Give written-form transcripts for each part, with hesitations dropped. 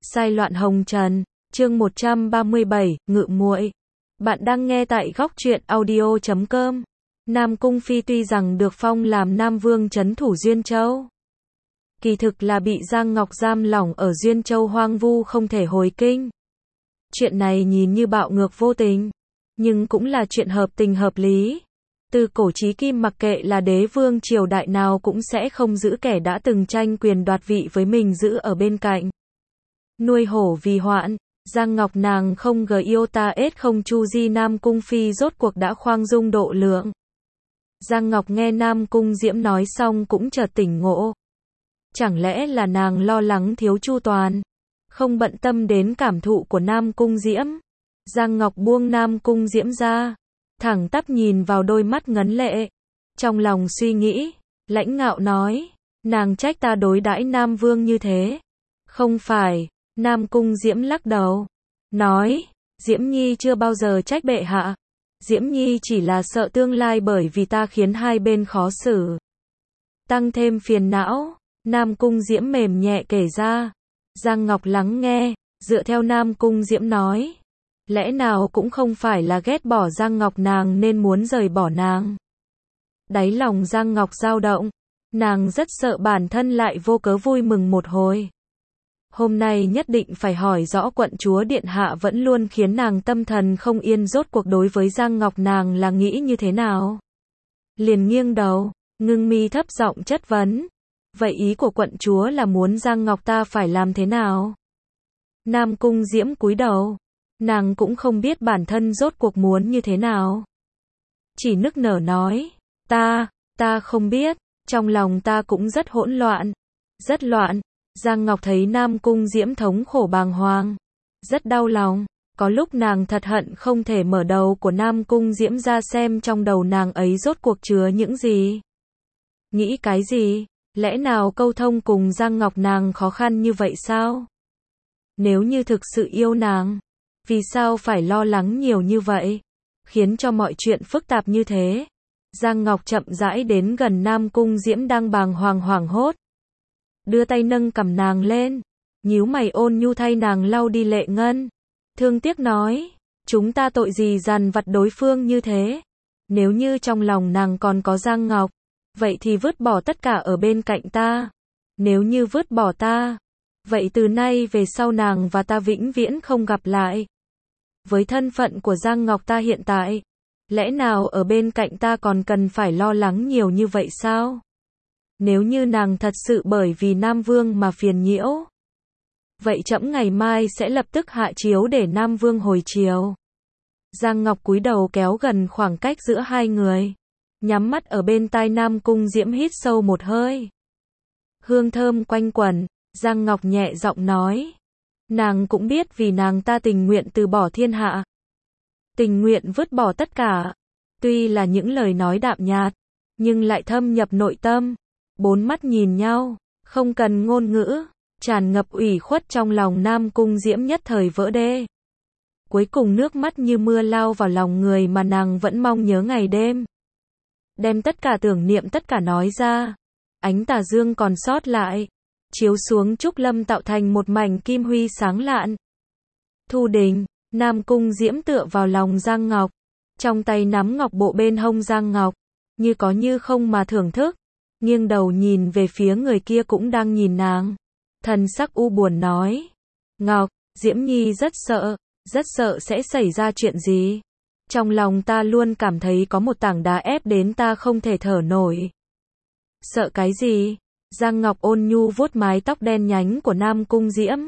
Sai loạn hồng trần, chương 137, Ngự muội. Bạn đang nghe tại góc truyện audio.com. Nam Cung Phi tuy rằng được phong làm Nam Vương trấn thủ Duyên Châu, kỳ thực là bị Giang Ngọc giam lỏng ở Duyên Châu hoang vu không thể hồi kinh. Chuyện này nhìn như bạo ngược vô tình, nhưng cũng là chuyện hợp tình hợp lý. Từ cổ chí kim mặc kệ là đế vương triều đại nào cũng sẽ không giữ kẻ đã từng tranh quyền đoạt vị với mình giữ ở bên cạnh. Nuôi hổ vì hoạn, Giang Ngọc nàng không yêu ta ết không chu di. Nam Cung Phi rốt cuộc đã khoang dung độ lượng. Giang Ngọc nghe Nam Cung Diễm nói xong cũng chợt tỉnh ngộ. Chẳng lẽ là nàng lo lắng thiếu chu toàn, không bận tâm đến cảm thụ của Nam Cung Diễm. Giang Ngọc buông Nam Cung Diễm ra, thẳng tắp nhìn vào đôi mắt ngấn lệ. Trong lòng suy nghĩ, lãnh ngạo nói, nàng trách ta đối đãi Nam Vương như thế. Không phải. Nam Cung Diễm lắc đầu, nói, Diễm Nhi chưa bao giờ trách bệ hạ. Diễm Nhi chỉ là sợ tương lai bởi vì ta khiến hai bên khó xử, tăng thêm phiền não. Nam Cung Diễm mềm nhẹ kể ra. Giang Ngọc lắng nghe, dựa theo Nam Cung Diễm nói, lẽ nào cũng không phải là ghét bỏ Giang Ngọc nàng nên muốn rời bỏ nàng. Đáy lòng Giang Ngọc dao động, nàng rất sợ bản thân lại vô cớ vui mừng một hồi. Hôm nay nhất định phải hỏi rõ quận chúa điện hạ vẫn luôn khiến nàng tâm thần không yên rốt cuộc đối với Giang Ngọc nàng là nghĩ như thế nào. Liền nghiêng đầu, ngưng mi thấp giọng chất vấn. Vậy ý của quận chúa là muốn Giang Ngọc ta phải làm thế nào? Nam Cung Diễm cúi đầu, nàng cũng không biết bản thân rốt cuộc muốn như thế nào. Chỉ nức nở nói, ta không biết, trong lòng ta cũng rất hỗn loạn, rất loạn. Giang Ngọc thấy Nam Cung Diễm thống khổ bàng hoàng, rất đau lòng, có lúc nàng thật hận không thể mở đầu của Nam Cung Diễm ra xem trong đầu nàng ấy rốt cuộc chứa những gì. Nghĩ cái gì? Lẽ nào câu thông cùng Giang Ngọc nàng khó khăn như vậy sao? Nếu như thực sự yêu nàng, vì sao phải lo lắng nhiều như vậy, khiến cho mọi chuyện phức tạp như thế? Giang Ngọc chậm rãi đến gần Nam Cung Diễm đang bàng hoàng hoảng hốt, đưa tay nâng cằm nàng lên, nhíu mày ôn nhu thay nàng lau đi lệ ngân, thương tiếc nói, chúng ta tội gì dằn vặt đối phương như thế? Nếu như trong lòng nàng còn có Giang Ngọc, vậy thì vứt bỏ tất cả ở bên cạnh ta. Nếu như vứt bỏ ta, vậy từ nay về sau nàng và ta vĩnh viễn không gặp lại. Với thân phận của Giang Ngọc ta hiện tại, lẽ nào ở bên cạnh ta còn cần phải lo lắng nhiều như vậy sao? Nếu như nàng thật sự bởi vì Nam Vương mà phiền nhiễu, vậy trẫm ngày mai sẽ lập tức hạ chiếu để Nam Vương hồi triều. Giang Ngọc cúi đầu kéo gần khoảng cách giữa hai người, nhắm mắt ở bên tai Nam Cung Diễm hít sâu một hơi. Hương thơm quanh quẩn, Giang Ngọc nhẹ giọng nói, nàng cũng biết vì nàng ta tình nguyện từ bỏ thiên hạ, tình nguyện vứt bỏ tất cả. Tuy là những lời nói đạm nhạt, nhưng lại thâm nhập nội tâm. Bốn mắt nhìn nhau, không cần ngôn ngữ, tràn ngập ủy khuất trong lòng Nam Cung Diễm nhất thời vỡ đê. Cuối cùng nước mắt như mưa lao vào lòng người mà nàng vẫn mong nhớ ngày đêm. Đem tất cả tưởng niệm tất cả nói ra. Ánh tà dương còn sót lại, chiếu xuống trúc lâm tạo thành một mảnh kim huy sáng lạn. Thu đình, Nam Cung Diễm tựa vào lòng Giang Ngọc, trong tay nắm ngọc bộ bên hông Giang Ngọc, như có như không mà thưởng thức. Nghiêng đầu nhìn về phía người kia cũng đang nhìn nàng, thần sắc u buồn nói, Ngọc, Diễm Nhi rất sợ sẽ xảy ra chuyện gì. Trong lòng ta luôn cảm thấy có một tảng đá ép đến ta không thể thở nổi. Sợ cái gì? Giang Ngọc ôn nhu vuốt mái tóc đen nhánh của Nam Cung Diễm,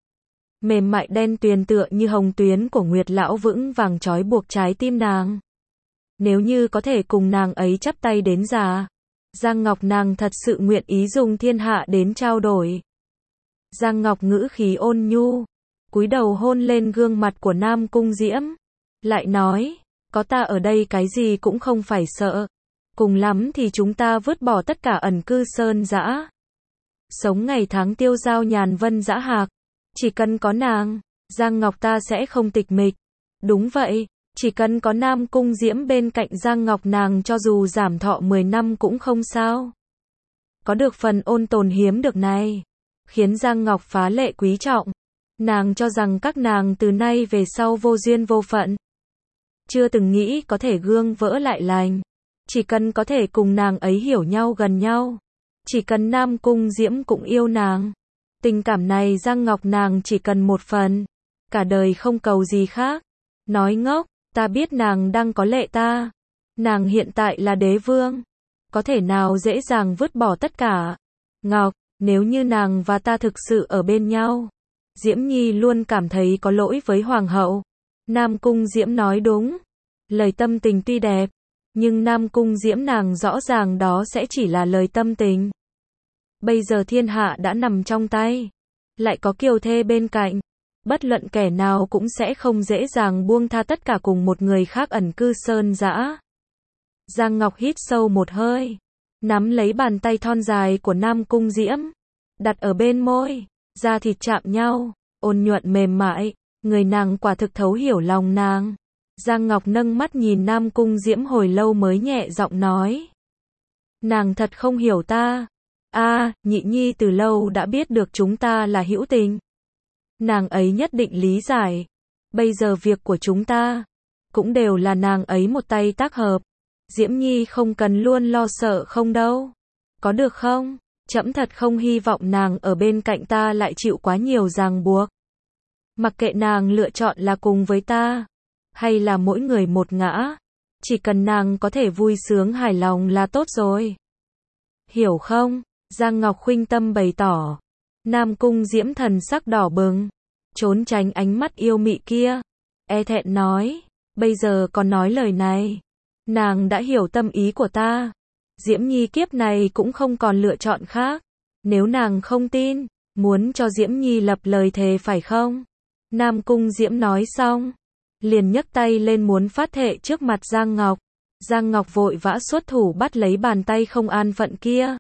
mềm mại đen tuyền tựa như hồng tuyến của Nguyệt Lão vững vàng trói buộc trái tim nàng. Nếu như có thể cùng nàng ấy chắp tay đến già, Giang Ngọc nàng thật sự nguyện ý dùng thiên hạ đến trao đổi. Giang Ngọc ngữ khí ôn nhu, cúi đầu hôn lên gương mặt của Nam Cung Diễm, lại nói, có ta ở đây cái gì cũng không phải sợ. Cùng lắm thì chúng ta vứt bỏ tất cả ẩn cư sơn dã, sống ngày tháng tiêu dao nhàn vân dã hạc. Chỉ cần có nàng, Giang Ngọc ta sẽ không tịch mịch. Đúng vậy, chỉ cần có Nam Cung Diễm bên cạnh Giang Ngọc nàng cho dù giảm thọ 10 năm cũng không sao. Có được phần ôn tồn hiếm được này, khiến Giang Ngọc phá lệ quý trọng. Nàng cho rằng các nàng từ nay về sau vô duyên vô phận. Chưa từng nghĩ có thể gương vỡ lại lành. Chỉ cần có thể cùng nàng ấy hiểu nhau gần nhau. Chỉ cần Nam Cung Diễm cũng yêu nàng. Tình cảm này Giang Ngọc nàng chỉ cần một phần. Cả đời không cầu gì khác. Nói ngốc, ta biết nàng đang có lệ ta. Nàng hiện tại là đế vương. Có thể nào dễ dàng vứt bỏ tất cả. Ngọc, nếu như nàng và ta thực sự ở bên nhau. Diễm Nhi luôn cảm thấy có lỗi với Hoàng hậu. Nam Cung Diễm nói đúng. Lời tâm tình tuy đẹp. Nhưng Nam Cung Diễm nàng rõ ràng đó sẽ chỉ là lời tâm tình. Bây giờ thiên hạ đã nằm trong tay. Lại có kiều thê bên cạnh. Bất luận kẻ nào cũng sẽ không dễ dàng buông tha tất cả cùng một người khác ẩn cư sơn dã. Giang Ngọc hít sâu một hơi. Nắm lấy bàn tay thon dài của Nam Cung Diễm. Đặt ở bên môi. Da thịt chạm nhau. Ôn nhuận mềm mại. Người nàng quả thực thấu hiểu lòng nàng. Giang Ngọc nâng mắt nhìn Nam Cung Diễm hồi lâu mới nhẹ giọng nói. Nàng thật không hiểu ta. Nhị Nhi từ lâu đã biết được chúng ta là hữu tình. Nàng ấy nhất định lý giải. Bây giờ việc của chúng ta cũng đều là nàng ấy một tay tác hợp. Diễm Nhi không cần luôn lo sợ không đâu. Có được không? Trẫm thật không hy vọng nàng ở bên cạnh ta lại chịu quá nhiều ràng buộc. Mặc kệ nàng lựa chọn là cùng với ta, hay là mỗi người một ngã, chỉ cần nàng có thể vui sướng hài lòng là tốt rồi. Hiểu không? Giang Ngọc khuynh tâm bày tỏ. Nam Cung Diễm thần sắc đỏ bừng, trốn tránh ánh mắt yêu mị kia. E thẹn nói, bây giờ còn nói lời này. Nàng đã hiểu tâm ý của ta. Diễm Nhi kiếp này cũng không còn lựa chọn khác. Nếu nàng không tin, muốn cho Diễm Nhi lập lời thề phải không? Nam Cung Diễm nói xong, liền nhấc tay lên muốn phát thệ trước mặt Giang Ngọc. Giang Ngọc vội vã xuất thủ bắt lấy bàn tay không an phận kia.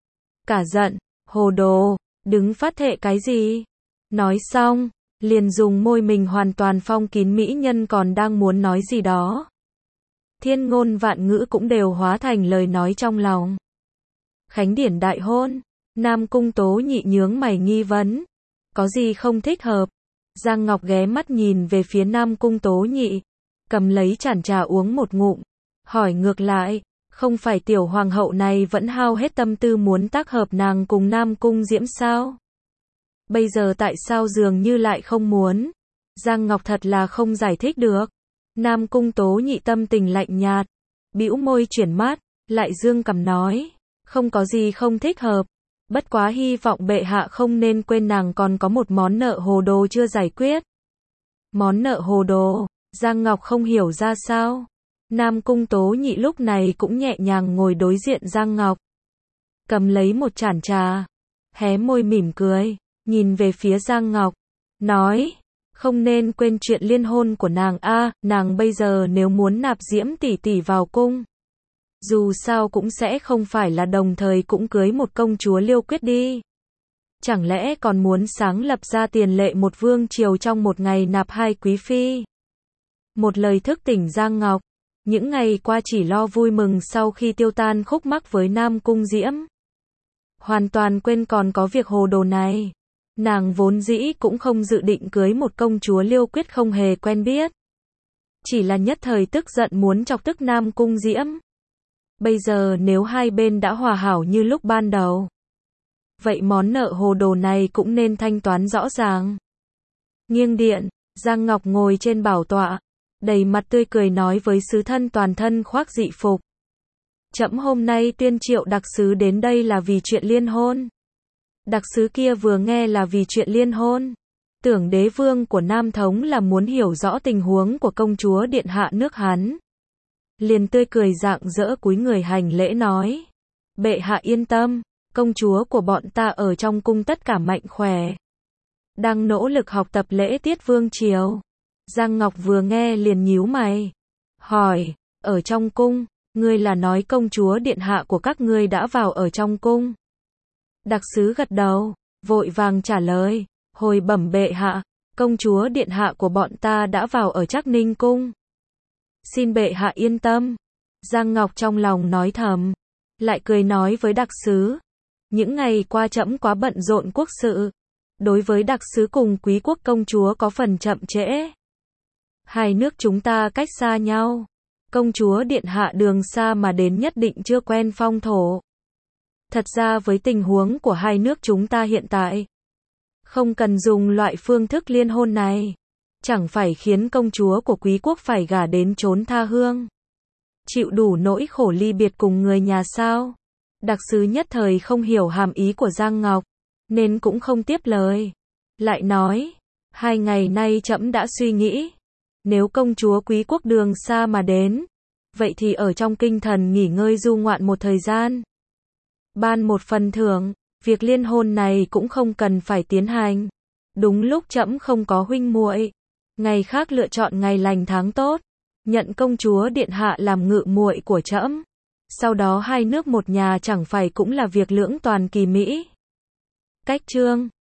Cả giận, hồ đồ, đứng phát thệ cái gì? Nói xong, liền dùng môi mình hoàn toàn phong kín mỹ nhân còn đang muốn nói gì đó. Thiên ngôn vạn ngữ cũng đều hóa thành lời nói trong lòng. Khánh điển đại hôn, Nam Cung Tố Nhị nhướng mày nghi vấn. Có gì không thích hợp? Giang Ngọc ghé mắt nhìn về phía Nam Cung Tố Nhị, cầm lấy chản trà uống một ngụm, hỏi ngược lại, không phải tiểu hoàng hậu này vẫn hao hết tâm tư muốn tác hợp nàng cùng Nam Cung Diễm sao? Bây giờ tại sao dường như lại không muốn? Giang Ngọc thật là không giải thích được. Nam Cung Tố Nhị tâm tình lạnh nhạt, bĩu môi chuyển mắt, lại dương cằm nói, không có gì không thích hợp. Bất quá hy vọng bệ hạ không nên quên nàng còn có một món nợ hồ đồ chưa giải quyết. Món nợ hồ đồ, Giang Ngọc không hiểu ra sao. Nam Cung Tố Nhị lúc này cũng nhẹ nhàng ngồi đối diện Giang Ngọc. Cầm lấy một chản trà, hé môi mỉm cười, nhìn về phía Giang Ngọc, nói, không nên quên chuyện liên hôn của nàng nàng bây giờ nếu muốn nạp Diễm tỷ tỷ vào cung. Dù sao cũng sẽ không phải là đồng thời cũng cưới một công chúa Liêu Quyết đi. Chẳng lẽ còn muốn sáng lập ra tiền lệ một vương triều trong một ngày nạp hai quý phi. Một lời thức tỉnh Giang Ngọc. Những ngày qua chỉ lo vui mừng sau khi tiêu tan khúc mắc với Nam Cung Diễm. Hoàn toàn quên còn có việc hồ đồ này. Nàng vốn dĩ cũng không dự định cưới một công chúa Liêu Quyết không hề quen biết. Chỉ là nhất thời tức giận muốn chọc tức Nam Cung Diễm. Bây giờ nếu hai bên đã hòa hảo như lúc ban đầu, vậy món nợ hồ đồ này cũng nên thanh toán rõ ràng. Nghiêng điện, Giang Ngọc ngồi trên bảo tọa, đầy mặt tươi cười nói với sứ thân toàn thân khoác dị phục. Trẫm hôm nay tuyên triệu đặc sứ đến đây là vì chuyện liên hôn. Đặc sứ kia vừa nghe là vì chuyện liên hôn, tưởng đế vương của Nam Thống là muốn hiểu rõ tình huống của công chúa điện hạ nước hắn. Liền tươi cười rạng rỡ cúi người hành lễ nói. Bệ hạ yên tâm, công chúa của bọn ta ở trong cung tất cả mạnh khỏe. Đang nỗ lực học tập lễ tiết vương triều. Giang Ngọc vừa nghe liền nhíu mày. Hỏi, ở trong cung, ngươi là nói công chúa điện hạ của các ngươi đã vào ở trong cung. Đặc sứ gật đầu, vội vàng trả lời. Hồi bẩm bệ hạ, công chúa điện hạ của bọn ta đã vào ở Trác Ninh cung. Xin bệ hạ yên tâm. Giang Ngọc trong lòng nói thầm, lại cười nói với đặc sứ. Những ngày qua trẫm quá bận rộn quốc sự, đối với đặc sứ cùng quý quốc công chúa có phần chậm trễ. Hai nước chúng ta cách xa nhau. Công chúa điện hạ đường xa mà đến nhất định chưa quen phong thổ. Thật ra với tình huống của hai nước chúng ta hiện tại, không cần dùng loại phương thức liên hôn này. Chẳng phải khiến công chúa của quý quốc phải gả đến chốn tha hương, chịu đủ nỗi khổ ly biệt cùng người nhà sao? Đặc sứ nhất thời không hiểu hàm ý của Giang Ngọc, nên cũng không tiếp lời. Lại nói, 2 ngày nay trẫm đã suy nghĩ, nếu công chúa quý quốc đường xa mà đến, vậy thì ở trong kinh thần nghỉ ngơi du ngoạn một thời gian. Ban một phần thưởng, việc liên hôn này cũng không cần phải tiến hành. Đúng lúc trẫm không có huynh muội, ngày khác lựa chọn ngày lành tháng tốt, nhận công chúa điện hạ làm ngự muội của trẫm. Sau đó hai nước một nhà chẳng phải cũng là việc lưỡng toàn kỳ mỹ. Cách chương